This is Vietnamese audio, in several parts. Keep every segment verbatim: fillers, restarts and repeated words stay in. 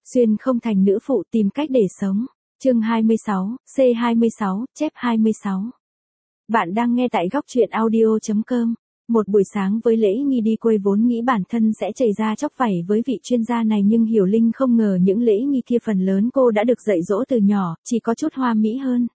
Xuyên không thành nữ phụ tìm cách để sống. Chương hai mươi sáu, C hai mươi sáu, chép hai mươi sáu. Bạn đang nghe tại góc truyện audio chấm com. Một buổi sáng với lễ nghi đi quây vốn nghĩ bản thân sẽ chảy ra chóc vảy với vị chuyên gia này, nhưng Hiểu Linh không ngờ những lễ nghi kia phần lớn cô đã được dạy dỗ từ nhỏ, chỉ có chút hoa mỹ hơn.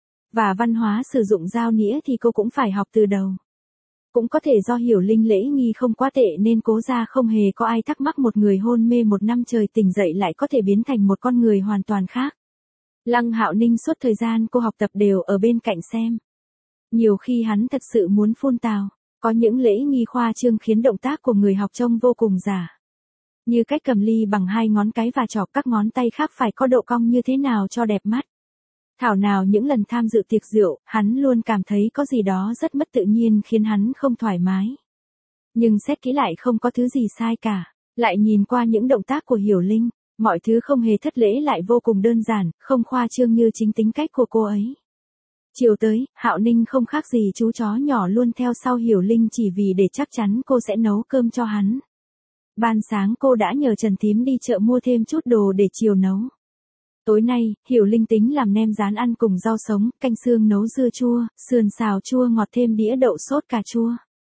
Và văn hóa sử dụng dao nĩa thì cô cũng phải học từ đầu. Cũng có thể do Hiểu Linh lễ nghi không quá tệ nên cố ra không hề có ai thắc mắc một người hôn mê một năm trời tỉnh dậy lại có thể biến thành một con người hoàn toàn khác. Lăng Hạo Ninh suốt thời gian cô học tập đều ở bên cạnh xem. Nhiều khi hắn thật sự muốn phun tào, có những lễ nghi khoa trương khiến động tác của người học trông vô cùng giả. Như cách cầm ly bằng hai ngón cái và chọc các ngón tay khác phải có độ cong như thế nào cho đẹp mắt. Thảo nào những lần tham dự tiệc rượu, hắn luôn cảm thấy có gì đó rất mất tự nhiên khiến hắn không thoải mái. Nhưng xét kỹ lại không có thứ gì sai cả. Lại nhìn qua những động tác của Hiểu Linh, mọi thứ không hề thất lễ lại vô cùng đơn giản, không khoa trương như chính tính cách của cô ấy. Chiều tới, Hạo Ninh không khác gì chú chó nhỏ luôn theo sau Hiểu Linh chỉ vì để chắc chắn cô sẽ nấu cơm cho hắn. Ban sáng cô đã nhờ Trần Thím đi chợ mua thêm chút đồ để chiều nấu. Tối nay, Hiểu Linh tính làm nem rán ăn cùng rau sống, canh xương nấu dưa chua, sườn xào chua ngọt thêm đĩa đậu sốt cà chua.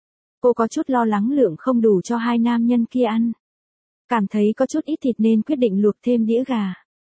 Cô có chút lo lắng lượng không đủ cho hai nam nhân kia ăn. Cảm thấy có chút ít thịt nên quyết định luộc thêm đĩa gà.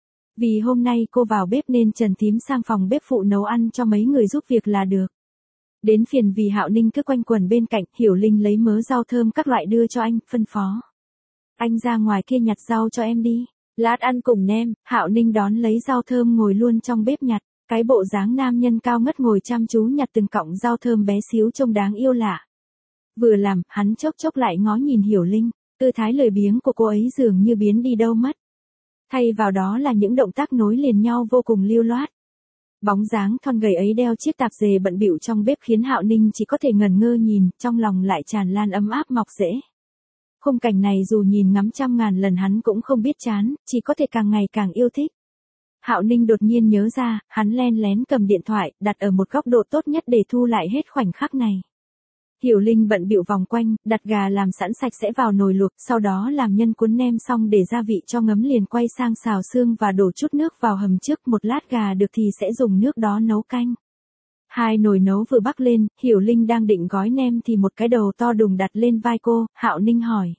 Vì hôm nay cô vào bếp nên Trần Thím sang phòng bếp phụ nấu ăn cho mấy người giúp việc là được. Đến phiền vì Hạo Ninh cứ quanh quẩn bên cạnh, Hiểu Linh lấy mớ rau thơm các loại đưa cho anh, phân phó. Anh ra ngoài kia nhặt rau cho em đi. Lát ăn cùng nem. Hạo Ninh đón lấy rau thơm ngồi luôn trong bếp nhặt. Cái bộ dáng nam nhân cao ngất ngồi chăm chú nhặt từng cọng rau thơm bé xíu trông đáng yêu lạ. Vừa làm, hắn chốc chốc lại ngó nhìn Hiểu Linh. Tư thái lười biếng của cô ấy dường như biến đi đâu mất. Thay vào đó là những động tác nối liền nhau vô cùng lưu loát. Bóng dáng thon gầy ấy đeo chiếc tạp dề bận bịu trong bếp khiến Hạo Ninh chỉ có thể ngẩn ngơ nhìn, trong lòng lại tràn lan ấm áp mọc rễ. Khung cảnh này dù nhìn ngắm trăm ngàn lần hắn cũng không biết chán, chỉ có thể càng ngày càng yêu thích. Hạo Ninh đột nhiên nhớ ra, hắn len lén cầm điện thoại, đặt ở một góc độ tốt nhất để thu lại hết khoảnh khắc này. Hiểu Linh bận bịu vòng quanh, đặt gà làm sẵn sạch sẽ vào nồi luộc, sau đó làm nhân cuốn nem xong để gia vị cho ngấm liền quay sang xào xương và đổ chút nước vào hầm trước, một lát gà được thì sẽ dùng nước đó nấu canh. Hai nồi nấu vừa bắc lên, Hiểu Linh đang định gói nem thì một cái đầu to đùng đặt lên vai cô, Hạo Ninh hỏi.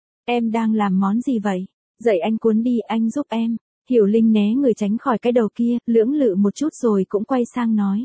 Em đang làm món gì vậy? Dậy anh cuốn đi, anh giúp em. Hiểu Linh né người tránh khỏi cái đầu kia, lưỡng lự một chút rồi cũng quay sang nói.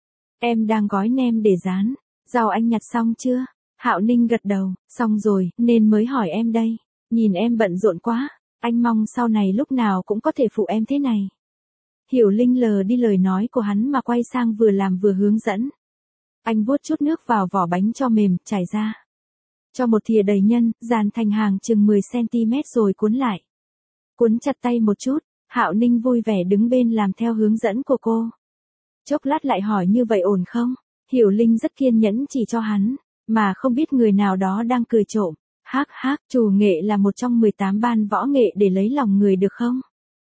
Em đang gói nem để rán. Rau anh nhặt xong chưa? Hạo Ninh gật đầu, xong rồi, nên mới hỏi em đây. Nhìn em bận rộn quá, anh mong sau này lúc nào cũng có thể phụ em thế này. Hiểu Linh lờ đi lời nói của hắn mà quay sang vừa làm vừa hướng dẫn. Anh vuốt chút nước vào vỏ bánh cho mềm, trải ra. Cho một thìa đầy nhân, dàn thành hàng chừng mười xăng-ti-mét rồi cuốn lại. Cuốn chặt tay một chút, Hạo Ninh vui vẻ đứng bên làm theo hướng dẫn của cô. Chốc lát lại hỏi như vậy ổn không? Hiểu Linh rất kiên nhẫn chỉ cho hắn, mà không biết người nào đó đang cười trộm. Hác hác, chủ nghệ là một trong mười tám ban võ nghệ để lấy lòng người được không?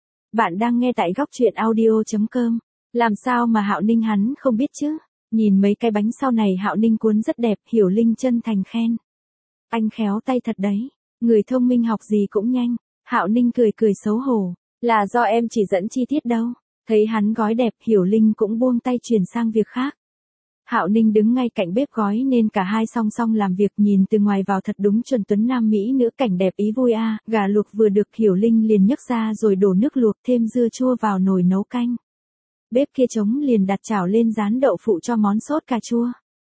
Bạn đang nghe tại góc truyện audio chấm com. Làm sao mà Hạo Ninh hắn không biết chứ? Nhìn mấy cái bánh sau này Hạo Ninh cuốn rất đẹp, Hiểu Linh chân thành khen. Anh khéo tay thật đấy, người thông minh học gì cũng nhanh. Hạo Ninh cười cười xấu hổ, là do em chỉ dẫn chi tiết đâu. Thấy hắn gói đẹp, Hiểu Linh cũng buông tay chuyển sang việc khác. Hạo Ninh đứng ngay cạnh bếp gói nên cả hai song song làm việc, nhìn từ ngoài vào thật đúng chuẩn tuấn nam mỹ nữ, cảnh đẹp ý vui a. À. Gà luộc vừa được Hiểu Linh liền nhấc ra rồi đổ nước luộc thêm dưa chua vào nồi nấu canh. Bếp kia trống liền đặt chảo lên rán đậu phụ cho món sốt cà chua.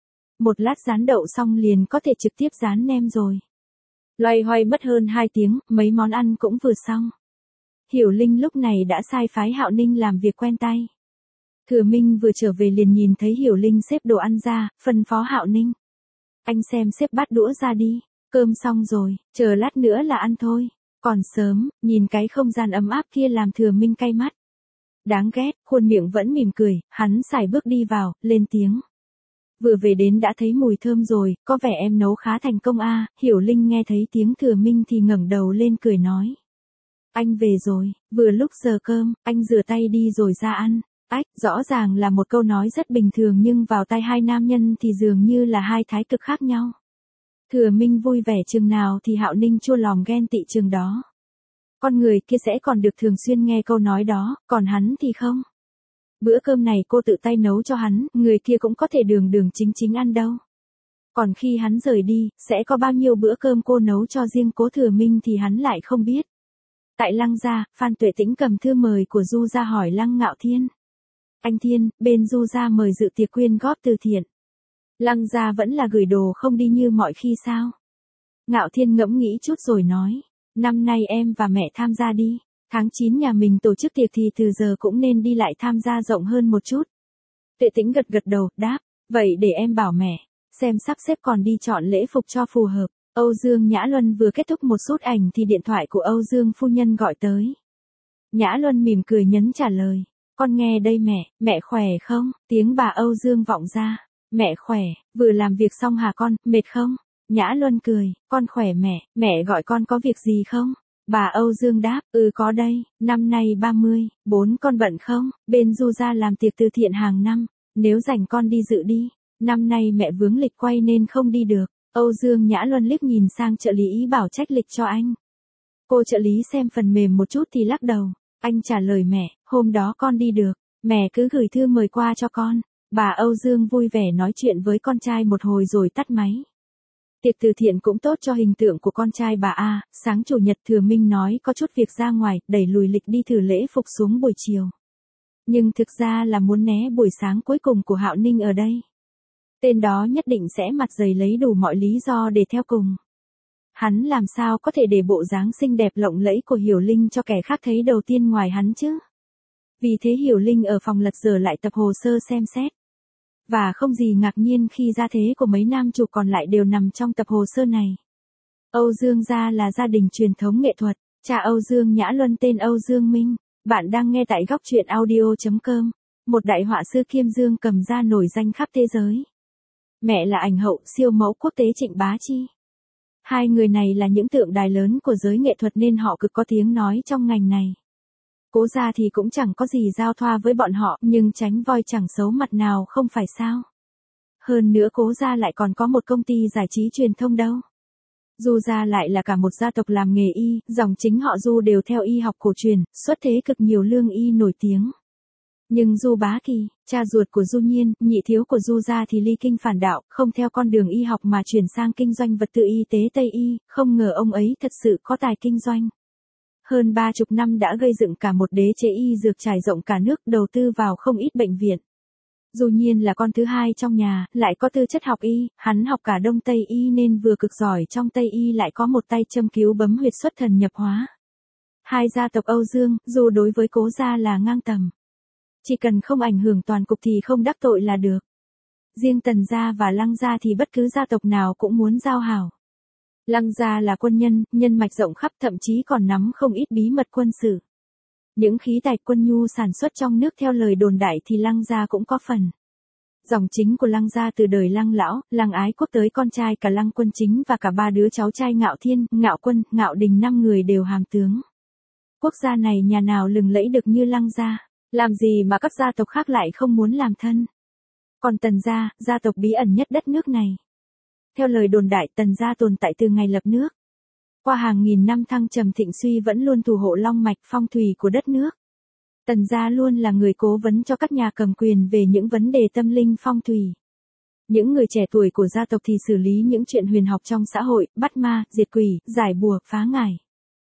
Một lát rán đậu xong liền có thể trực tiếp rán nem rồi. Loay hoay mất hơn hai tiếng, mấy món ăn cũng vừa xong. Hiểu Linh lúc này đã sai phái Hạo Ninh làm việc quen tay. Thừa Minh vừa trở về liền nhìn thấy Hiểu Linh xếp đồ ăn ra, phân phó Hạo Ninh. Anh xem xếp bát đũa ra đi, cơm xong rồi, chờ lát nữa là ăn thôi. Còn sớm, nhìn cái không gian ấm áp kia làm Thừa Minh cay mắt. Đáng ghét, khuôn miệng vẫn mỉm cười, hắn sải bước đi vào, lên tiếng. Vừa về đến đã thấy mùi thơm rồi, có vẻ em nấu khá thành công a. À. Hiểu Linh nghe thấy tiếng Thừa Minh thì ngẩng đầu lên cười nói. Anh về rồi, vừa lúc giờ cơm, anh rửa tay đi rồi ra ăn. Ách, rõ ràng là một câu nói rất bình thường nhưng vào tai hai nam nhân thì dường như là hai thái cực khác nhau. Thừa Minh vui vẻ chừng nào thì Hạo Ninh chua lòng ghen tị chừng đó. Con người kia sẽ còn được thường xuyên nghe câu nói đó, còn hắn thì không. Bữa cơm này cô tự tay nấu cho hắn, người kia cũng có thể đường đường chính chính ăn đâu. Còn khi hắn rời đi, sẽ có bao nhiêu bữa cơm cô nấu cho riêng Cố Thừa Minh thì hắn lại không biết. Tại Lăng gia, Phan Tuệ Tĩnh cầm thư mời của Du gia hỏi Lăng Ngạo Thiên. Anh Thiên, bên Du gia mời dự tiệc quyên góp từ thiện. Lăng gia vẫn là gửi đồ không đi như mọi khi sao? Ngạo Thiên ngẫm nghĩ chút rồi nói. Năm nay em và mẹ tham gia đi. Tháng chín nhà mình tổ chức tiệc thì từ giờ cũng nên đi lại tham gia rộng hơn một chút. Tuệ Tĩnh gật gật đầu, đáp. Vậy để em bảo mẹ. Xem sắp xếp còn đi chọn lễ phục cho phù hợp. Âu Dương Nhã Luân vừa kết thúc một sút ảnh thì điện thoại của Âu Dương phu nhân gọi tới. Nhã Luân mỉm cười nhấn trả lời. Con nghe đây mẹ, mẹ khỏe không? Tiếng bà Âu Dương vọng ra. Mẹ khỏe, vừa làm việc xong hả con, mệt không? Nhã Luân cười, con khỏe mẹ, mẹ gọi con có việc gì không? Bà Âu Dương đáp, ừ có đây, năm nay ba mươi, bốn con bận không? Bên Du gia làm tiệc từ thiện hàng năm, nếu rảnh con đi dự đi. Năm nay mẹ vướng lịch quay nên không đi được. Âu Dương Nhã Luân liếc nhìn sang trợ lý ý bảo trách lịch cho anh. Cô trợ lý xem phần mềm một chút thì lắc đầu. Anh trả lời mẹ, hôm đó con đi được, mẹ cứ gửi thư mời qua cho con. Bà Âu Dương vui vẻ nói chuyện với con trai một hồi rồi tắt máy. Tiệc từ thiện cũng tốt cho hình tượng của con trai bà A, sáng chủ nhật Thừa Minh nói có chút việc ra ngoài, đẩy lùi lịch đi thử lễ phục xuống buổi chiều. Nhưng thực ra là muốn né buổi sáng cuối cùng của Hạo Ninh ở đây. Tên đó nhất định sẽ mặt dày lấy đủ mọi lý do để theo cùng. Hắn làm sao có thể để bộ dáng xinh đẹp lộng lẫy của Hiểu Linh cho kẻ khác thấy đầu tiên ngoài hắn chứ? Vì thế Hiểu Linh ở phòng lật dở lại tập hồ sơ xem xét. Và không gì ngạc nhiên khi gia thế của mấy nam chủ còn lại đều nằm trong tập hồ sơ này. Âu Dương gia là gia đình truyền thống nghệ thuật, cha Âu Dương Nhã Luân tên Âu Dương Minh. Bạn đang nghe tại góc truyện audio chấm com, một đại họa sư kiêm dương cầm gia nổi danh khắp thế giới. Mẹ là ảnh hậu siêu mẫu quốc tế Trịnh Bá Chi. Hai người này là những tượng đài lớn của giới nghệ thuật nên họ cực có tiếng nói trong ngành này. Cố gia thì cũng chẳng có gì giao thoa với bọn họ, nhưng tránh voi chẳng xấu mặt nào không phải sao. Hơn nữa Cố gia lại còn có một công ty giải trí truyền thông đâu. Du gia lại là cả một gia tộc làm nghề y, dòng chính họ Du đều theo y học cổ truyền, xuất thế cực nhiều lương y nổi tiếng. Nhưng Du Bá Kỳ, cha ruột của Du Nhiên, nhị thiếu của Du gia thì ly kinh phản đạo, không theo con đường y học mà chuyển sang kinh doanh vật tư y tế Tây y, không ngờ ông ấy thật sự có tài kinh doanh. Hơn ba chục năm đã gây dựng cả một đế chế y dược trải rộng cả nước, đầu tư vào không ít bệnh viện. Du Nhiên là con thứ hai trong nhà, lại có tư chất học y, hắn học cả Đông Tây y nên vừa cực giỏi trong Tây y lại có một tay châm cứu bấm huyệt xuất thần nhập hóa. Hai gia tộc Âu Dương, dù đối với Cố gia là ngang tầm. Chỉ cần không ảnh hưởng toàn cục thì không đắc tội là được. Riêng Tần gia và Lăng gia thì bất cứ gia tộc nào cũng muốn giao hảo. Lăng gia là quân nhân, nhân mạch rộng khắp thậm chí còn nắm không ít bí mật quân sự. Những khí tài quân nhu sản xuất trong nước theo lời đồn đại thì Lăng gia cũng có phần. Dòng chính của Lăng gia từ đời Lăng lão, Lăng Ái Quốc tới con trai cả Lăng Quân Chính và cả ba đứa cháu trai Ngạo Thiên, Ngạo Quân, Ngạo Đình năm người đều hàm tướng. Quốc gia này nhà nào lừng lẫy được như Lăng gia, làm gì mà các gia tộc khác lại không muốn làm thân. Còn Tần gia, gia tộc bí ẩn nhất đất nước này. Theo lời đồn đại Tần gia tồn tại từ ngày lập nước. Qua hàng nghìn năm thăng trầm thịnh suy vẫn luôn thủ hộ long mạch phong thủy của đất nước. Tần gia luôn là người cố vấn cho các nhà cầm quyền về những vấn đề tâm linh phong thủy. Những người trẻ tuổi của gia tộc thì xử lý những chuyện huyền học trong xã hội, bắt ma, diệt quỷ, giải bùa, phá ngải.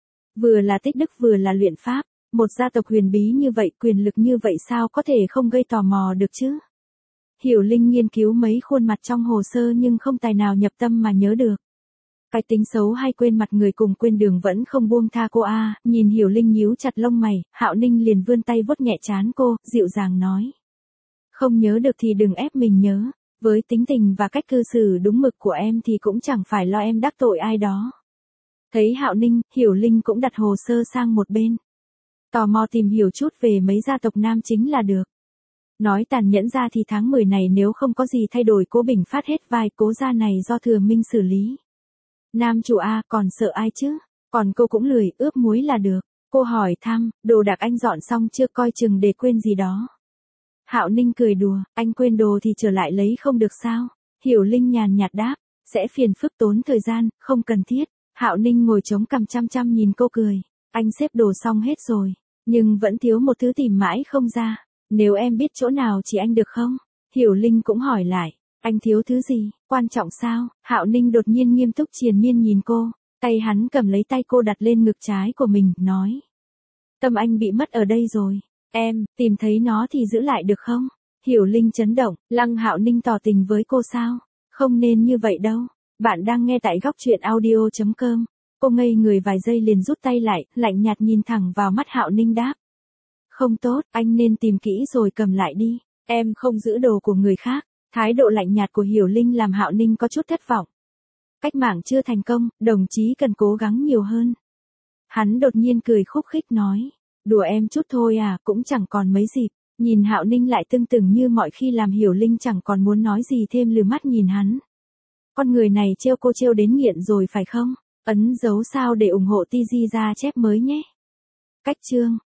Vừa là tích đức vừa là luyện pháp, một gia tộc huyền bí như vậy, quyền lực như vậy sao có thể không gây tò mò được chứ? Hiểu Linh nghiên cứu mấy khuôn mặt trong hồ sơ nhưng không tài nào nhập tâm mà nhớ được. Cái tính xấu hay quên mặt người cùng quên đường vẫn không buông tha cô a. Nhìn Hiểu Linh nhíu chặt lông mày, Hạo Ninh liền vươn tay vuốt nhẹ trán cô, dịu dàng nói. Không nhớ được thì đừng ép mình nhớ, với tính tình và cách cư xử đúng mực của em thì cũng chẳng phải lo em đắc tội ai đó. Thấy Hạo Ninh, Hiểu Linh cũng đặt hồ sơ sang một bên. Tò mò tìm hiểu chút về mấy gia tộc nam chính là được. Nói tàn nhẫn ra thì tháng mười này nếu không có gì thay đổi Cố Bình Phát hết vai Cố gia này do Thừa Minh xử lý. Nam chủ A còn sợ ai chứ? Còn cô cũng lười, ướp muối là được. Cô hỏi thăm, đồ đạc anh dọn xong chưa, coi chừng để quên gì đó. Hạo Ninh cười đùa, anh quên đồ thì trở lại lấy không được sao? Hiểu Linh nhàn nhạt đáp, sẽ phiền phức tốn thời gian, không cần thiết. Hạo Ninh ngồi chống cằm chăm chăm nhìn cô cười. Anh xếp đồ xong hết rồi, nhưng vẫn thiếu một thứ tìm mãi không ra. Nếu em biết chỗ nào chỉ anh được không? Hiểu Linh cũng hỏi lại. Anh thiếu thứ gì, quan trọng sao? Hạo Ninh đột nhiên nghiêm túc triền miên nhìn cô. Tay hắn cầm lấy tay cô đặt lên ngực trái của mình, nói. Tâm anh bị mất ở đây rồi. Em, tìm thấy nó thì giữ lại được không? Hiểu Linh chấn động, Lăng Hạo Ninh tỏ tình với cô sao? Không nên như vậy đâu. Bạn đang nghe tại góc truyện audio chấm com. Cô ngây người vài giây liền rút tay lại, lạnh nhạt nhìn thẳng vào mắt Hạo Ninh đáp. Không tốt, anh nên tìm kỹ rồi cầm lại đi. Em không giữ đồ của người khác. Thái độ lạnh nhạt của Hiểu Linh làm Hạo Ninh có chút thất vọng. Cách mạng chưa thành công, đồng chí cần cố gắng nhiều hơn. Hắn đột nhiên cười khúc khích nói. Đùa em chút thôi à, cũng chẳng còn mấy dịp. Nhìn Hạo Ninh lại tưng tửng như mọi khi làm Hiểu Linh chẳng còn muốn nói gì thêm, lừa mắt nhìn hắn. Con người này trêu cô trêu đến nghiện rồi phải không? Ấn dấu sao để ủng hộ tê giê ra chép mới nhé. Cách chương